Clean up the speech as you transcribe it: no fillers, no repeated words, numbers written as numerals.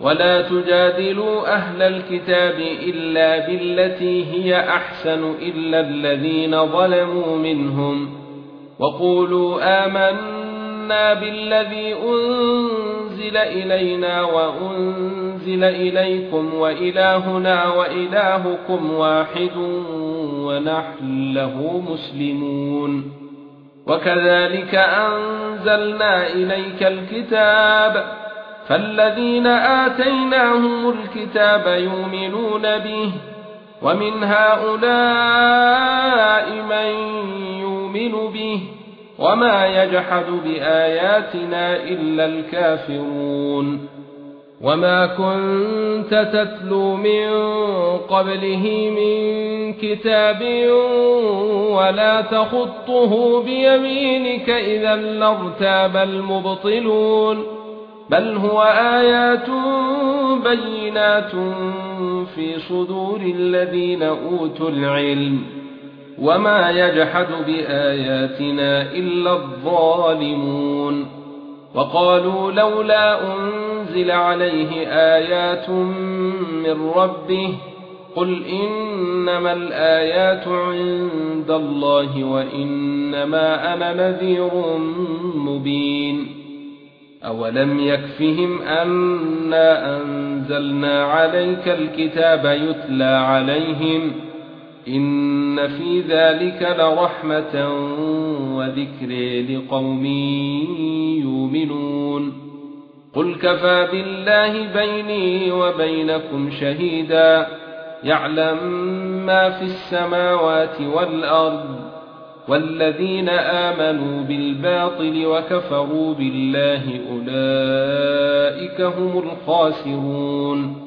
ولا تجادلوا أهل الكتاب إلا بالتي هي أحسن إلا الذين ظلموا منهم وقولوا آمنا بالذي أنزل إلينا وأنزل إليكم وإلهنا وإلهكم واحد ونحن له مسلمون وكذلك أنزلنا إليك الكتاب فالذين آتيناهم الكتاب يؤمنون به ومن هؤلاء من يؤمن به وما يجحد بآياتنا إلا الكافرون وما كنت تتلو من قبله من كتاب ولا تخطه بيمينك إذا لارتاب المبطلون بل هو آيات بينات في صدور الذين أوتوا العلم وما يجحد بآياتنا إلا الظالمون وقالوا لولا أنزل عليه آيات من ربه قل إنما الآيات عند الله وإنما أنا نذير مبين أولم يكفهم أنا أنزلنا عليك الكتاب يتلى عليهم إن في ذلك لرحمة وذكر لقوم يؤمنون قل كفى بالله بيني وبينكم شهيدا يعلم ما في السماوات والأرض والذين آمنوا بالباطل وكفروا بالله أولئك هم الخاسرون